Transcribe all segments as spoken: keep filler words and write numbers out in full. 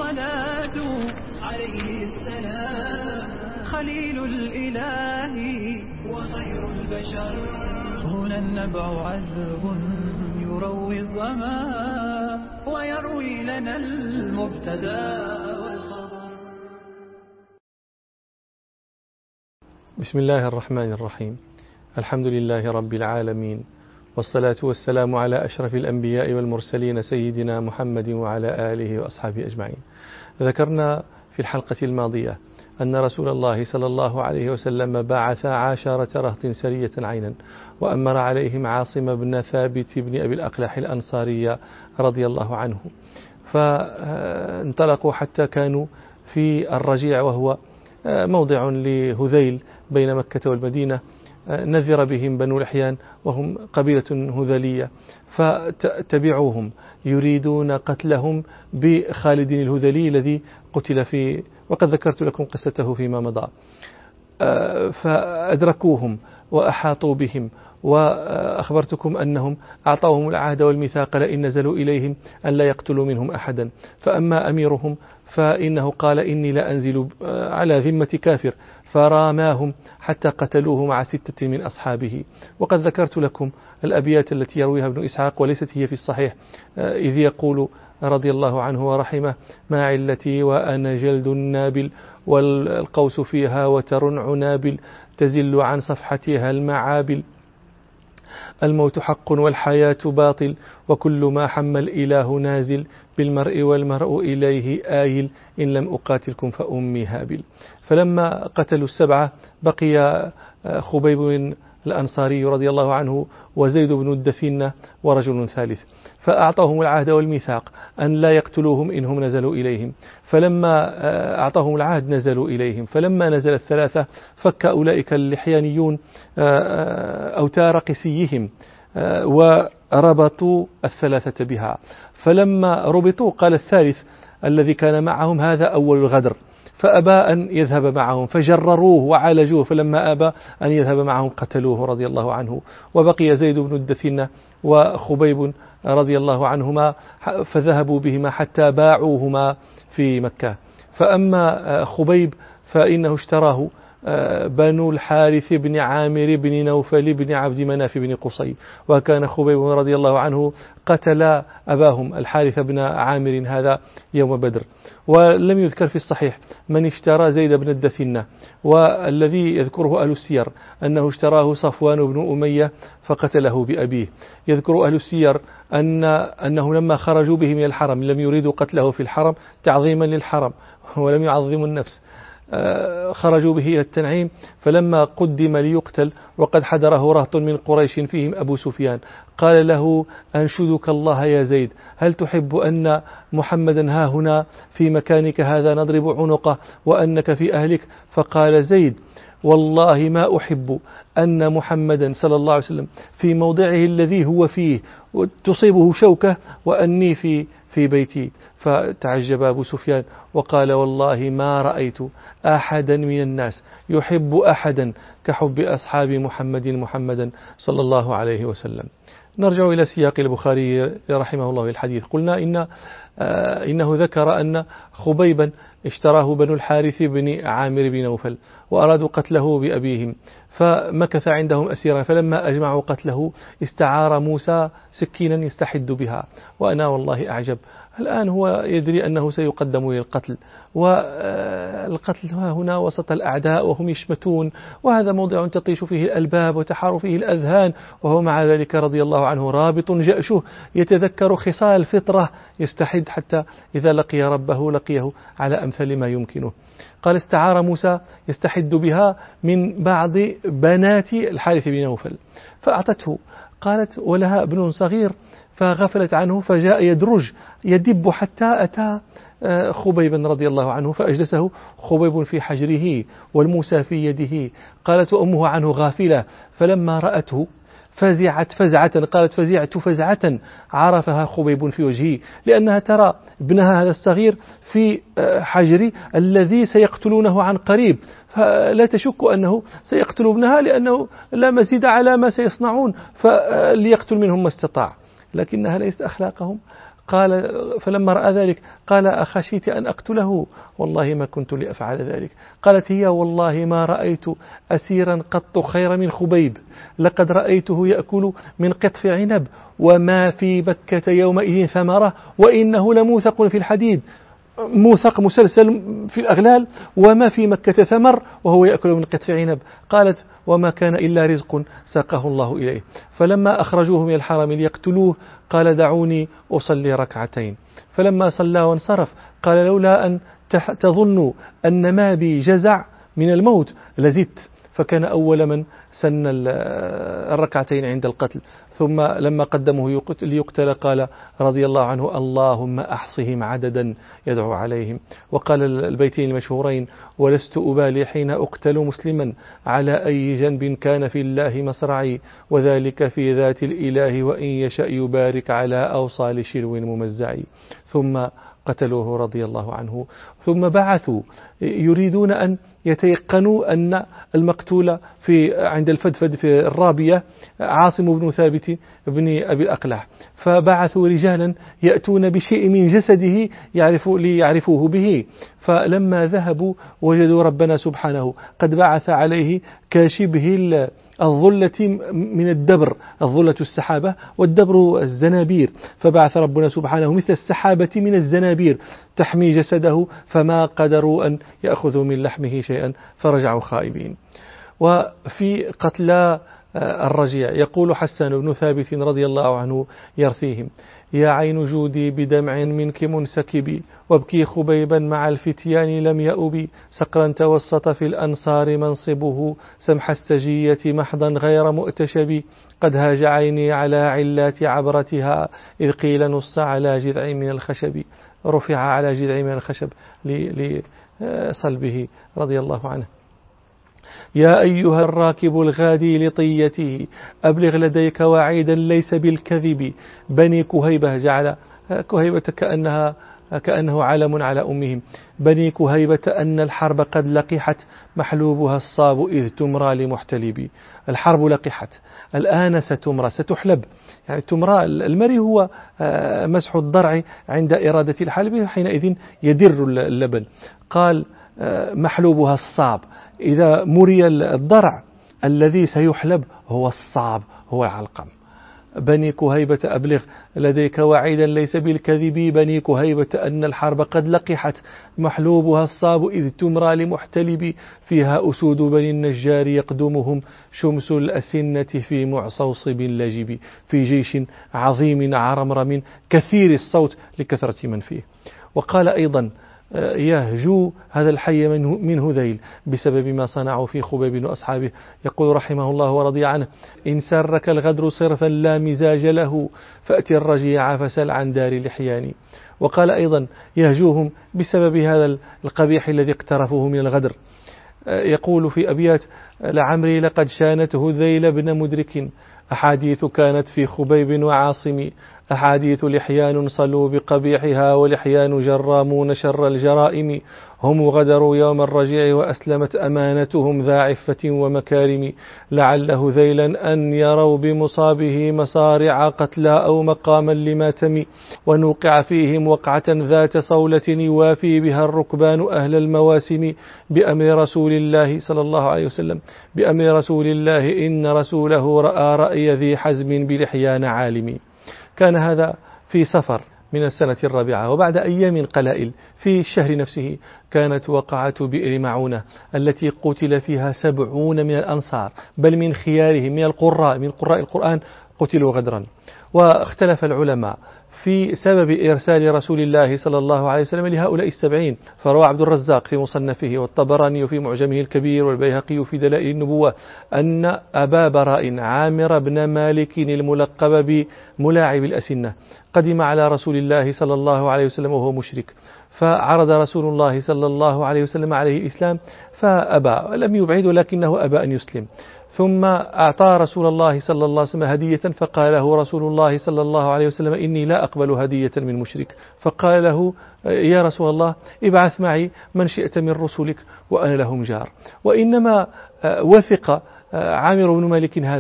الصلاة عليه السلام خليل الإله وخير البشر. هنا النبع عذب يروي الظما ويروي لنا المبتدا والخبر. بسم الله الرحمن الرحيم. الحمد لله رب العالمين، والصلاة والسلام على أشرف الأنبياء والمرسلين سيدنا محمد وعلى آله وأصحابه أجمعين. ذكرنا في الحلقة الماضية أن رسول الله صلى الله عليه وسلم بعث عشرة رهط سرية عينا، وأمر عليهم عاصم بن ثابت بن أبي الأقلح الأنصاري رضي الله عنه، فانطلقوا حتى كانوا في الرجيع، وهو موضع لهذيل بين مكة والمدينة. نذر بهم بنو لحيان وهم قبيلة هذلية، فتبعوهم يريدون قتلهم بخالد الهذلي الذي قتل في، وقد ذكرت لكم قصته فيما مضى. فأدركوهم وأحاطوا بهم، وأخبرتكم أنهم أعطوهم العهد والميثاق لئن نزلوا إليهم أن لا يقتلوا منهم أحدا. فأما أميرهم فإنه قال إني لا أنزل على ذمة كافر، فراماهم حتى قتلوه مع ستة من أصحابه. وقد ذكرت لكم الأبيات التي يرويها ابن إسحاق وليست هي في الصحيح، إذ يقول رضي الله عنه ورحمه: ما علتي وأنا جلد نابل والقوس فيها وتر عنابل تزل عن صفحتها المعابل، الموت حق والحياة باطل وكل ما حمى الإله نازل، بالمرء والمرء إليه آيل إن لم أقاتلكم فأمي هابل. فلما قتلوا السبعة بقي خبيب الأنصاري رضي الله عنه وزيد بن الدفينة ورجل ثالث، فأعطاهم العهد والميثاق أن لا يقتلوهم إنهم نزلوا إليهم. فلما أعطاهم العهد نزلوا إليهم، فلما نزل الثلاثة فك أولئك اللحيانيون أوتار قسيهم وربطوا الثلاثة بها. فلما ربطوا قال الثالث الذي كان معهم: هذا أول الغدر، فأبى أن يذهب معهم، فجرروه وعالجوه، فلما أبى أن يذهب معهم قتلوه رضي الله عنه. وبقي زيد بن الدثينة وخبيب رضي الله عنهما، فذهبوا بهما حتى باعوهما في مكة. فأما خبيب فإنه اشتراه بنو الحارث بن عامر بن نوفل بن عبد مناف بن قصي، وكان خبيب رضي الله عنه قتل أباهم الحارث بن عامر هذا يوم بدر. ولم يذكر في الصحيح من اشترى زيد بن الدثينة، والذي يذكره أهل السير أنه اشتراه صفوان بن أمية فقتله بأبيه. يذكر أهل السير أن أنه لما خرجوا به من الحرم لم يريدوا قتله في الحرم تعظيما للحرم ولم يعظموا النفس، خرجوا به إلى التنعيم، فلما قدم ليقتل وقد حضره رهط من قريش فيهم أبو سفيان قال له: أنشدك الله يا زيد، هل تحب أن محمدا ها هنا في مكانك هذا نضرب عنقه وأنك في أهلك؟ فقال زيد: والله ما أحب أن محمدا صلى الله عليه وسلم في موضعه الذي هو فيه تصيبه شوكة وأني في في بيتي. فتعجب أبو سفيان وقال: والله ما رأيت أحدا من الناس يحب أحدا كحب أصحاب محمد محمدا صلى الله عليه وسلم. نرجع إلى سياق البخاري رحمه الله الحديث. قلنا إن إنه ذكر أن خبيبا اشتراه بنو الحارث بن عامر بن نوفل وأرادوا قتله بأبيهم، فمكث عندهم أسيرا، فلما أجمعوا قتله استعار موسى سكينا يستحد بها. وأنا والله أعجب، الآن هو يدري أنه سيقدم للقتل، والقتل هنا وسط الأعداء وهم يشمتون، وهذا موضع تطيش فيه الألباب وتحار فيه الأذهان، وهو مع ذلك رضي الله عنه رابط جأشه يتذكر خصال الفطرة، يستحد حتى إذا لقي ربه لقيه على أمثل ما يمكنه. قال: استعار موسى يستحد بها من بعض بنات الحارث بن نوفل فأعطته. قالت: ولها ابن صغير، فغفلت عنه، فجاء يدرج يدب حتى أتى خبيبا رضي الله عنه فأجلسه خبيب في حجره والموسى في يده. قالت أمه عنه غافلة، فلما رأته فزعت فزعة، قالت: فزعت فزعة عرفها خبيب في وجهه، لأنها ترى ابنها هذا الصغير في حجر الذي سيقتلونه عن قريب، فلا تشك أنه سيقتل ابنها لأنه لا مزيد على ما سيصنعون، فليقتل منهم ما استطاع. لكنها ليست أخلاقهم. قال فلما رأى ذلك قال أخشيت أن أقتله؟ والله ما كنت لأفعل ذلك. قالت هي والله ما رأيت أسيرا قط خير من خبيب، لقد رأيته يأكل من قطف عنب وما في بكة يومئذ ثمرة وإنه لموثق في الحديد، موثق مسلسل في الأغلال وما في مكة ثمر وهو يأكل من قطف عنب. قالت وما كان إلا رزق ساقه الله إليه. فلما أخرجوه من الحرم ليقتلوه قال دعوني أصلي ركعتين. فلما صلى وانصرف قال لولا أن تظنوا أن ما بي جزع من الموت لزدت، فكان أول من سن الركعتين عند القتل. ثم لما قدمه ليقتل قال رضي الله عنه اللهم أحصهم عددا يدعو عليهم. وقال البيتين المشهورين ولست أبالي حين أقتل مسلما على أي جنب كان في الله مصرعي، وذلك في ذات الإله وإن يشأ يبارك على أوصال شلو ممزعي. ثم قتلوه رضي الله عنه. ثم بعثوا يريدون أن يتيقنوا أن المقتول في عند الفدفد في الرابية عاصم بن ثابت بن أبي الأقلع، فبعثوا رجالا يأتون بشيء من جسده يعرفوا ليعرفوه به. فلما ذهبوا وجدوا ربنا سبحانه قد بعث عليه كاشبه الظلة من الدبر، الظلة السحابة والدبر الزنابير، فبعث ربنا سبحانه مثل السحابة من الزنابير تحمي جسده، فما قدروا أن يأخذوا من لحمه شيئا فرجعوا خائبين. وفي قتلى الرجيع يقول حسان بن ثابت رضي الله عنه يرثيهم يا عين جودي بدمع منك منسكبي، وابكي خبيبا مع الفتيان لم يأبي، صقرا توسط في الأنصار منصبه، سمح السجية محضا غير مؤتشبي، قد هاج عيني على علات عبرتها، إذ قيل نص على جذع من الخشب، رفع على جذع من الخشب لصلبه رضي الله عنه. يا أيها الراكب الغادي لطيته، أبلغ لديك وعيدا ليس بالكذب، بني كهيبة، جعل كهيبة كأنها كأنه علم على أمهم، بني كهيبة أن الحرب قد لقحت، محلوبها الصاب إذ تمرى لمحتلبي. الحرب لقحت، الآن ستمرى ستحلب، يعني تمرى المري هو مسح الضرع عند إرادة الحلب، حينئذ يدر اللبن. قال محلوبها الصاب، إذا مري الضرع الذي سيحلب هو الصعب هو العلقم. بني كهيبة أبلغ لديك وعيدا ليس بالكذب، بني كهيبة أن الحرب قد لقحت، محلوبها الصاب إذ تمرى لمحتلب، فيها أسود بني النجار يقدمهم، شمس الأسنة في معصوصب لجب، في جيش عظيم عرمرم كثير الصوت لكثرة من فيه. وقال أيضا يهجو هذا الحي من هذيل بسبب ما صنعوا في خبيب وأصحابه. يقول رحمه الله ورضي عنه إن سرك الغدر صرفا لا مزاج له، فأتي الرجيع فسل عن دار لحيان. وقال أيضا يهجوهم بسبب هذا القبيح الذي اقترفوه من الغدر. يقول في أبيات لعمري لقد شانته ذيل بن مدرك، أحاديث كانت في خبيب وعاصم، أحاديث لحيان صلوا بقبيحها، ولحيان جرامون شر الجرائم، هم غدروا يوم الرجيع وأسلمت أمانتهم ذا عفة ومكارم، لعله ذيلا أن يروا بمصابه مصارع قتلى أو مقاما لماتم، ونوقع فيهم وقعة ذات صولة يوافي بها الركبان أهل المواسم، بأمر رسول الله صلى الله عليه وسلم بأمر رسول الله إن رسوله رأى رأي ذي حزم بلحيان عالم. كان هذا في صفر من السنة الرابعة، وبعد أيام قلائل في الشهر نفسه كانت وقعة بئر معونة التي قتل فيها سبعون من الأنصار، بل من خيارهم من القراء من قراء القرآن قتلوا غدرا. واختلف العلماء في سبب إرسال رسول الله صلى الله عليه وسلم لهؤلاء السبعين، فروى عبد الرزاق في مصنفه والطبراني في معجمه الكبير والبيهقي في دلائل النبوة أن أبا براء عامر بن مالك الملقب بملاعب الأسنة قدم على رسول الله صلى الله عليه وسلم وهو مشرك، فعرض رسول الله صلى الله عليه وسلم عليه الإسلام فأبى، لم يبعد لكنه أبى أن يسلم. ثم أعطى رسول الله صلى الله عليه وسلم هدية، فقال له رسول الله صلى الله عليه وسلم إني لا أقبل هدية من مشرك. فقال له يا رسول الله ابعث معي من شئت من رسلك وأنا لهم جار. وإنما وثق عامر بن مالك هذا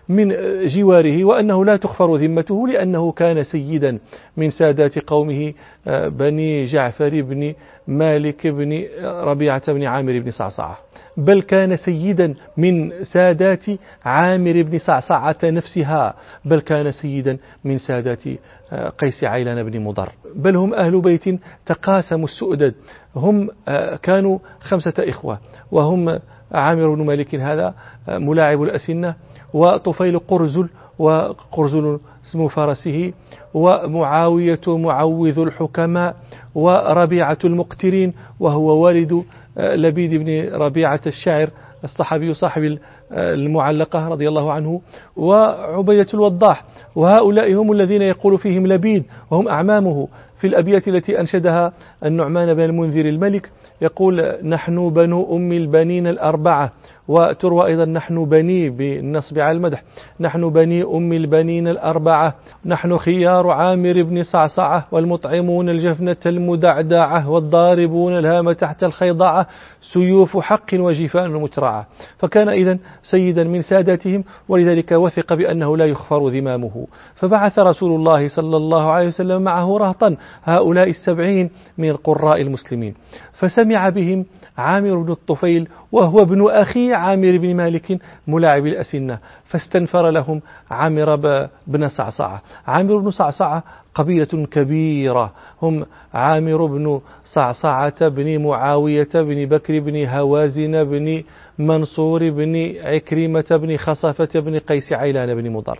من جواره وأنه لا تخفر ذمته لأنه كان سيدا من سادات قومه بني جعفر بن مالك بن ربيعة بن عامر بن صعصعة، بل كان سيدا من سادات عامر بن صعصعة نفسها، بل كان سيدا من سادات قيس عيلان بن مضر، بل هم أهل بيت تقاسموا السؤدد. هم كانوا خمسة إخوة، وهم عامر بن مالك هذا ملاعب الأسنة، وطفيل قرزل وقرزل اسم فرسه، ومعاوية معوذ الحكماء، وربيعة المقترين وهو والد لبيد بن ربيعة الشاعر الصحابي صاحب المعلقة رضي الله عنه، وعبيدة الوضاح. وهؤلاء هم الذين يقول فيهم لبيد وهم أعمامه في الأبيات التي أنشدها النعمان بن المنذر الملك، يقول: نحن بنو أم البنين الأربعة، وتروى أيضا نحن بني بالنصب على المدح، نحن بني أم البنين الأربعة، نحن خيار عامر بن صعصعة، والمطعمون الجفنة المدعدعة، والضاربون الهام تحت الخيضعة، سيوف حق وجفان مترعة. فكان إذن سيدا من ساداتهم، ولذلك وثق بأنه لا يخفر ذمامه. فبعث رسول الله صلى الله عليه وسلم معه رهطا، هؤلاء السبعين من قراء المسلمين، فسمع بهم عامر بن الطفيل وهو ابن أخي عامر بن مالك ملاعب الأسنة، فاستنفر لهم عامر بن صعصعة. عامر بن صعصعة قبيلة كبيرة، هم عامر بن صعصعة بن معاوية بن بكر بن هوازن بن منصور بن عكرمة بن خصفة بن قيس عيلان بن مضر،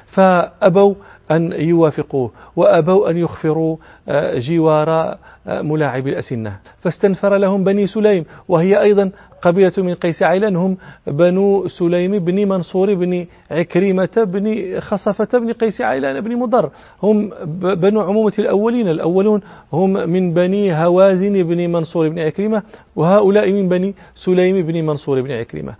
فأبوا أن يوافقوه وأبوا أن يخفروا جوار ملاعب الأسنة، فاستنفر لهم بني سليم، وهي أيضا قبيلة من قيس عيلان، هم بنو سليم بن منصور بن عكرمة بن خصفة بن قيس عيلان بن مضر، هم بنو عمومة الأولين. الأولون هم من بني هوازن بن منصور بن عكرمة، وهؤلاء من بني سليم بن منصور بن عكرمة.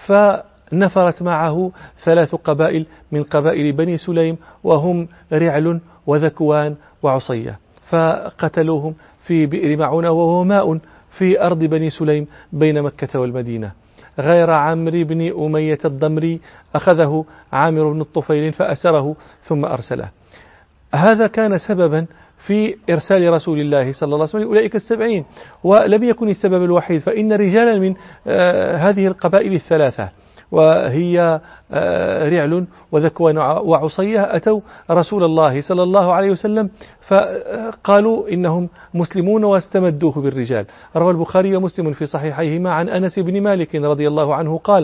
فنفرت معه ثلاث قبائل من قبائل بني سليم، وهم رعل وذكوان وعصية، فقتلوهم في بئر معونة، وهو ماء في أرض بني سليم بين مكة والمدينة. غير عمرو بن أمية الضمري أخذه عامر بن الطفيل فأسره ثم أرسله. هذا كان سببا في إرسال رسول الله صلى الله عليه وسلم أولئك السبعين، ولم يكن السبب الوحيد، فإن رجالا من آه هذه القبائل الثلاثة، وهي آه رعل وذكوان وعصية، أتوا رسول الله صلى الله عليه وسلم فقالوا إنهم مسلمون واستمدوه بالرجال. روى البخاري ومسلم في صحيحيهما عن أنس بن مالك رضي الله عنه قال: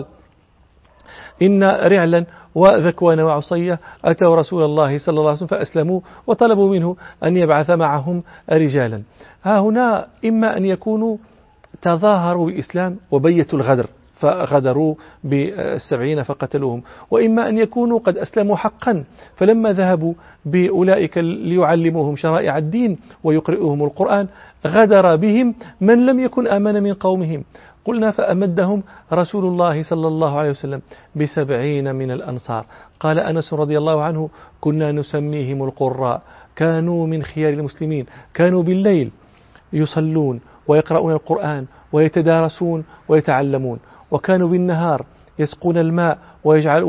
إن رعلا وذكوان وعصية أتوا رسول الله صلى الله عليه وسلم فأسلموا، وطلبوا منه أن يبعث معهم رجالا. ها هنا إما أن يكونوا تظاهروا بالإسلام وبيتوا الغدر فغدروا بالسبعين فقتلوهم، وإما أن يكونوا قد أسلموا حقا، فلما ذهبوا بأولئك ليعلموهم شرائع الدين ويقرئوهم القرآن غدر بهم من لم يكن آمن من قومهم. قلنا: فأمدهم رسول الله صلى الله عليه وسلم بسبعين من الأنصار. قال أنس رضي الله عنه: كنا نسميهم القراء، كانوا من خيار المسلمين، كانوا بالليل يصلون ويقرؤون القرآن ويتدارسون ويتعلمون، وكانوا بالنهار يسقون الماء ويجعل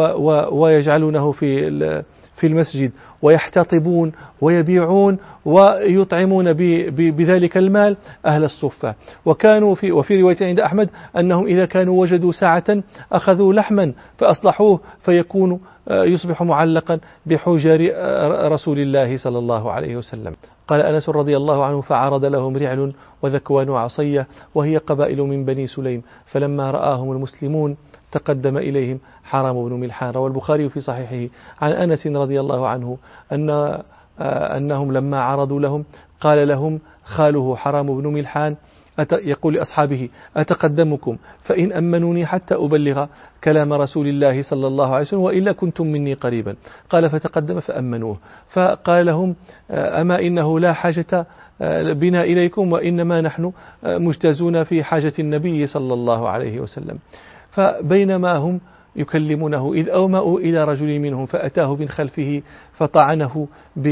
ويجعلونه في في المسجد ويحتطبون ويبيعون ويطعمون بذلك المال أهل الصفة. وكانوا في وفي رواية عند أحمد أنهم إذا كانوا وجدوا ساعة أخذوا لحما فأصلحوه فيكون يصبح معلقا بحجر رسول الله صلى الله عليه وسلم. قال أنس رضي الله عنه: فعرض لهم رعل وذكوان وعصية، وهي قبائل من بني سليم، فلما رآهم المسلمون تقدم إليهم حرام بن ملحان. روى البخاري في صحيحه عن أنس رضي الله عنه أن أنهم لما عرضوا لهم قال لهم خاله حرام بن ملحان يقول لأصحابه: أتقدمكم فإن أمنوني حتى أبلغ كلام رسول الله صلى الله عليه وسلم، وإلا كنتم مني قريبا. قال: فتقدم فأمنوه، فقال لهم: أما إنه لا حاجة بنا إليكم، وإنما نحن مجتازون في حاجة النبي صلى الله عليه وسلم. فبينما هم يكلمونه إذ أومأوا إلى رجل منهم فأتاه من خلفه فطعنه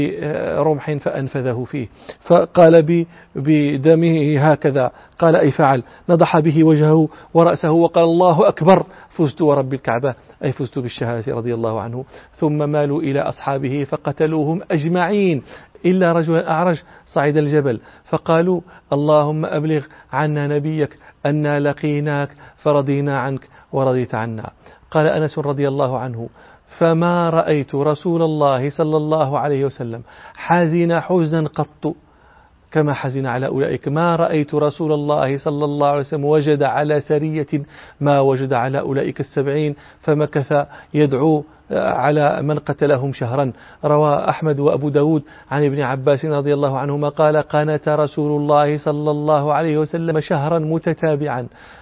برمح فأنفذه فيه، فقال بدمه هكذا، قال: أي فعل، نضح به وجهه ورأسه وقال: الله أكبر، فزت ورب الكعبة أي فزت بالشهادة رضي الله عنه. ثم مالوا إلى أصحابه فقتلوهم أجمعين إلا رجلا أعرج صعد الجبل فقالوا اللهم أبلغ عنا نبيك أنا لقيناك فرضينا عنك ورضيت عنا. قال أنس رضي الله عنه فما رأيت رسول الله صلى الله عليه وسلم حزن حزنا قط كما حزن على أولئك، ما رأيت رسول الله صلى الله عليه وسلم وجد على سرية ما وجد على أولئك السبعين، فمكث يدعو على من قتلهم شهرا. روى أحمد وأبو داود عن ابن عباس رضي الله عنهما قال قانت رسول الله صلى الله عليه وسلم شهرا متتابعا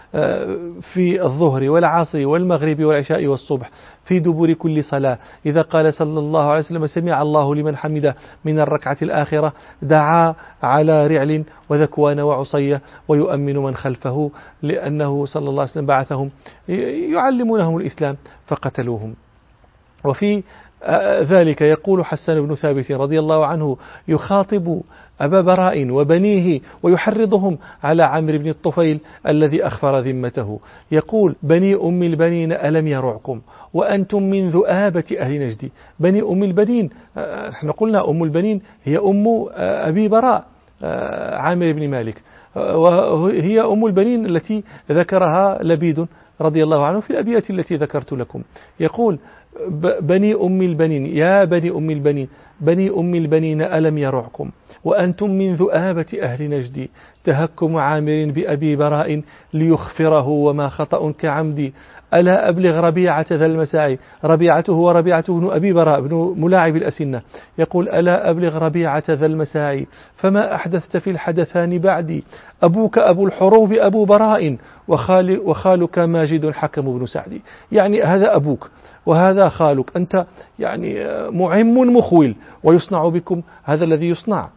في الظهر والعصر والمغرب والعشاء والصبح في دبر كل صلاة. إذا قال صلى الله عليه وسلم سمع الله لمن حمده من الركعة الآخرة دعا على رعل وذكوان وعصية ويؤمن من خلفه، لأنه صلى الله عليه وسلم بعثهم يعلمونهم الإسلام فقتلوهم. وفي ذلك يقول حسان بن ثابت رضي الله عنه يخاطب أبا براء وبنيه ويحرضهم على عمرو بن الطفيل الذي أخفر ذمته، يقول بني أم البنين ألم يرعكم وأنتم من ذؤابة أهل نجد. بني أم البنين نحن قلنا أم البنين هي أم أبي براء عامر بن مالك، وهي أم البنين التي ذكرها لبيد رضي الله عنه في الأبيات التي ذكرت لكم. يقول بني أم البنين يا بني أم البنين بني أم البنين ألم يرعكم وأنتم من ذؤابة أهل نجد، تهكم عامر بأبي براء ليخفره وما خطأ كعمدي. ألا أبلغ ربيعة ذا المساعي، ربيعته وربيعته بن أبي براء بن ملاعب الأسنة، يقول ألا أبلغ ربيعة ذا المساعي فما أحدثت في الحدثان بعدي، أبوك أبو الحروب أبو براء وخال وخالك ماجد حكم بن سعدي. يعني هذا أبوك وهذا خالك، أنت يعني معم مخول ويصنع بكم هذا الذي يصنع.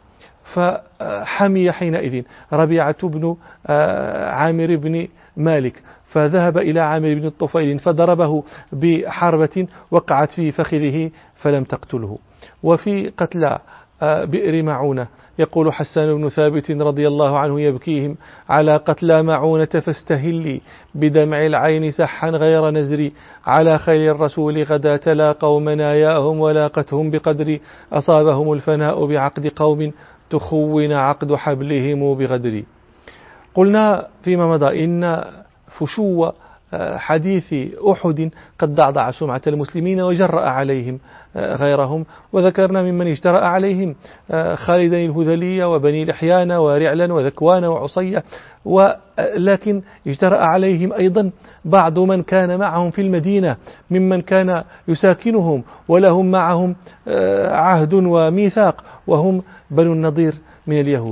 فحمي حينئذ ربيعة بن عامر بن مالك فذهب إلى عامر بن الطفيل فضربه بحربة وقعت في فخذه فلم تقتله. وفي قتلى بئر معونة يقول حسان بن ثابت رضي الله عنه يبكيهم على قتلى معونة فاستهلي بدمع العين سحا غير نزري، على خير الرسول غدا تلاقوا مناياهم ولاقتهم بقدر، أصابهم الفناء بعقد قوم تخون عقد حبلهم بغدر. قلنا فيما مضى إن فشو حديث أحد قد ضعضع سمعة المسلمين وجرأ عليهم غيرهم، وذكرنا ممن اجترأ عليهم خالدا الهذلي وبني لحيان ورعلا وذكوان وعصية، ولكن اجترأ عليهم أيضا بعض من كان معهم في المدينة ممن كان يساكنهم ولهم معهم عهد وميثاق، وهم بنو النضير من اليهود،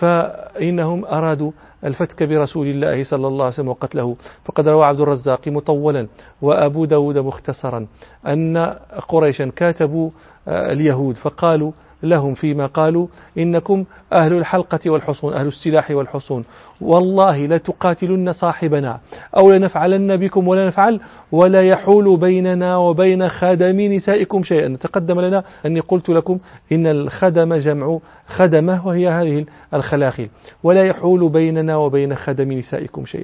فإنهم أرادوا الفتك برسول الله صلى الله عليه وسلم وقتله. فقد روى عبد الرزاق مطولا وأبو داود مختصرا أن قريشا كاتبوا اليهود فقالوا لهم فيما قالوا إنكم أهل الحلقة والحصون، أهل السلاح والحصون، والله لتقاتلن صاحبنا أو لنفعلن بكم ولا نفعل ولا يحول بيننا وبين خدم نسائكم شيئا. تقدم لنا أني قلت لكم إن الخدم جمع خدمة وهي هذه الخلاخل، ولا يحول بيننا وبين خدم نسائكم شيء.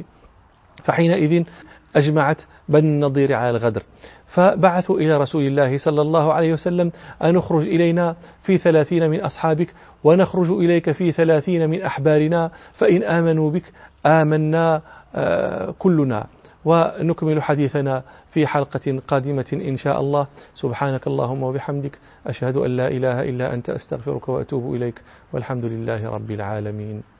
فحينئذ أجمعت بني النضير على الغدر، فبعثوا إلى رسول الله صلى الله عليه وسلم أن نخرج إلينا في ثلاثين من أصحابك ونخرج إليك في ثلاثين من أحبارنا، فإن آمنوا بك آمنا كلنا. ونكمل حديثنا في حلقة قادمة إن شاء الله. سبحانك اللهم وبحمدك، أشهد أن لا إله إلا أنت، أستغفرك وأتوب إليك، والحمد لله رب العالمين.